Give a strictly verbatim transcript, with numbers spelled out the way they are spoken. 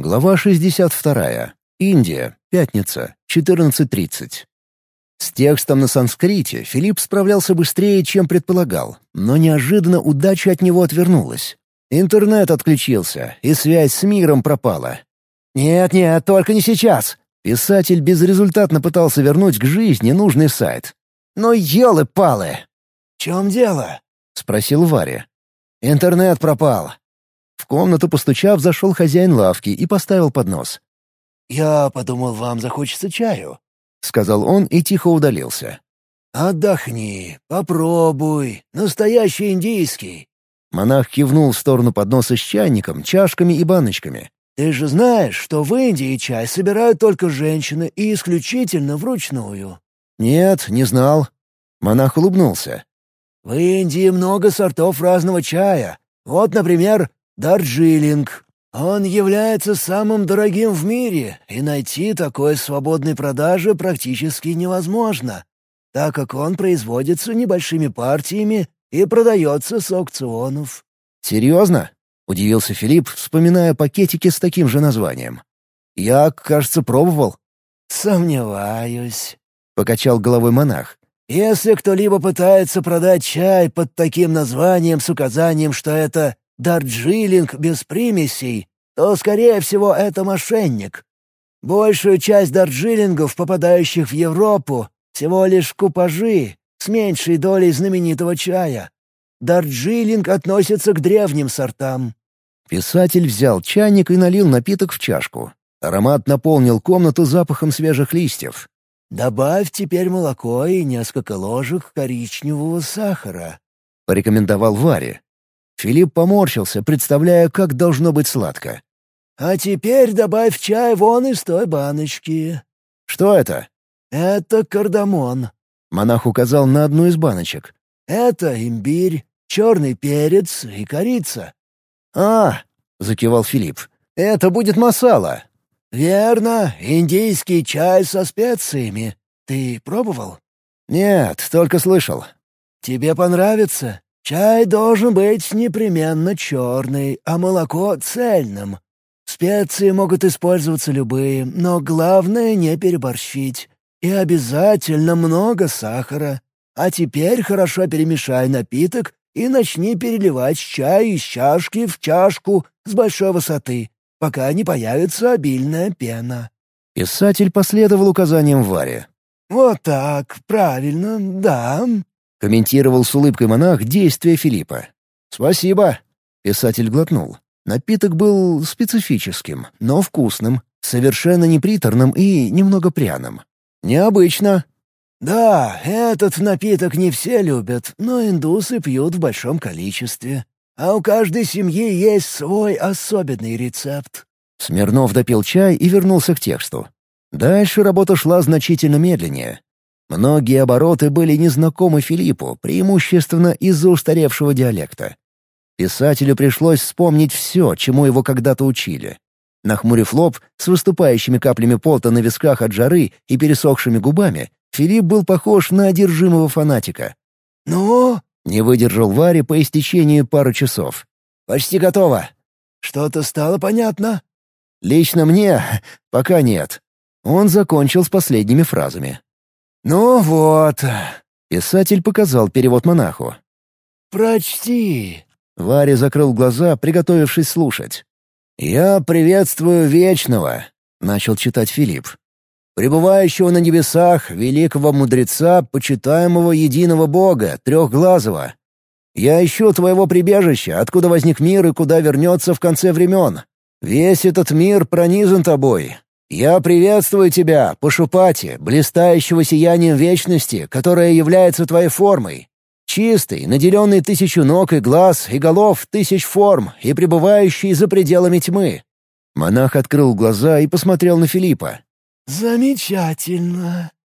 Глава шестьдесят вторая. Индия. Пятница. четырнадцать тридцать. С текстом на санскрите Филипп справлялся быстрее, чем предполагал, но неожиданно удача от него отвернулась. Интернет отключился, и связь с миром пропала. «Нет-нет, только не сейчас!» Писатель безрезультатно пытался вернуть к жизни нужный сайт. «Ну, елы-палы!» «В чем дело?» — спросил Варя. «Интернет пропал». В комнату, постучав, зашел хозяин лавки и поставил поднос. «Я подумал, вам захочется чаю», — сказал он и тихо удалился. «Отдохни, попробуй, настоящий индийский». Монах кивнул в сторону подноса с чайником, чашками и баночками. «Ты же знаешь, что в Индии чай собирают только женщины и исключительно вручную». «Нет, не знал». Монах улыбнулся. «В Индии много сортов разного чая. Вот, например, Дарджилинг. Он является самым дорогим в мире, и найти такой в свободной продаже практически невозможно, так как он производится небольшими партиями и продается с аукционов». «Серьезно?» — удивился Филипп, вспоминая пакетики с таким же названием. «Я, кажется, пробовал». «Сомневаюсь», — покачал головой монах. «Если кто-либо пытается продать чай под таким названием с указанием, что это Дарджилинг без примесей, то, скорее всего, это мошенник. Большую часть дарджилингов, попадающих в Европу, всего лишь купажи с меньшей долей знаменитого чая. Дарджилинг относится к древним сортам». Писатель взял чайник и налил напиток в чашку. Аромат наполнил комнату запахом свежих листьев. «Добавь теперь молоко и несколько ложек коричневого сахара», — порекомендовал Варя. Филипп поморщился, представляя, как должно быть сладко. «А теперь добавь чай вон из той баночки». «Что это?» «Это кардамон», — монах указал на одну из баночек. «Это имбирь, черный перец и корица». «А!» — закивал Филипп. «Это будет масала». «Верно, индийский чай со специями. Ты пробовал?» «Нет, только слышал». «Тебе понравится. Чай должен быть непременно черный, а молоко — цельным. Специи могут использоваться любые, но главное не переборщить. И обязательно много сахара. А теперь хорошо перемешай напиток и начни переливать чай из чашки в чашку с большой высоты, пока не появится обильная пена». Писатель последовал указаниям Варе. «Вот так, правильно, да», — комментировал с улыбкой монах действия Филиппа. «Спасибо». Писатель глотнул. Напиток был специфическим, но вкусным, совершенно неприторным и немного пряным. Необычно. «Да, этот напиток не все любят, но индусы пьют в большом количестве. А у каждой семьи есть свой особенный рецепт». Смирнов допил чай и вернулся к тексту. Дальше работа шла значительно медленнее. Многие обороты были незнакомы Филиппу, преимущественно из-за устаревшего диалекта. Писателю пришлось вспомнить все, чему его когда-то учили. Нахмурив лоб, с выступающими каплями пота на висках от жары и пересохшими губами, Филипп был похож на одержимого фанатика. «Ну?» — не выдержал Варя по истечении пары часов. «Почти готово». «Что-то стало понятно?» «Лично мне пока нет». Он закончил с последними фразами. «Ну вот», — писатель показал перевод монаху. «Прочти». Варя закрыл глаза, приготовившись слушать. «Я приветствую Вечного», — начал читать Филипп. «Пребывающего на небесах, великого мудреца, почитаемого единого Бога, трехглазого. Я ищу твоего прибежища, откуда возник мир и куда вернется в конце времен. Весь этот мир пронизан тобой. Я приветствую тебя, Пашупати, блистающего сиянием вечности, которая является твоей формой. Чистый, наделенный тысячу ног и глаз, и голов тысяч форм, и пребывающий за пределами тьмы». Монах открыл глаза и посмотрел на Филиппа. «Замечательно»,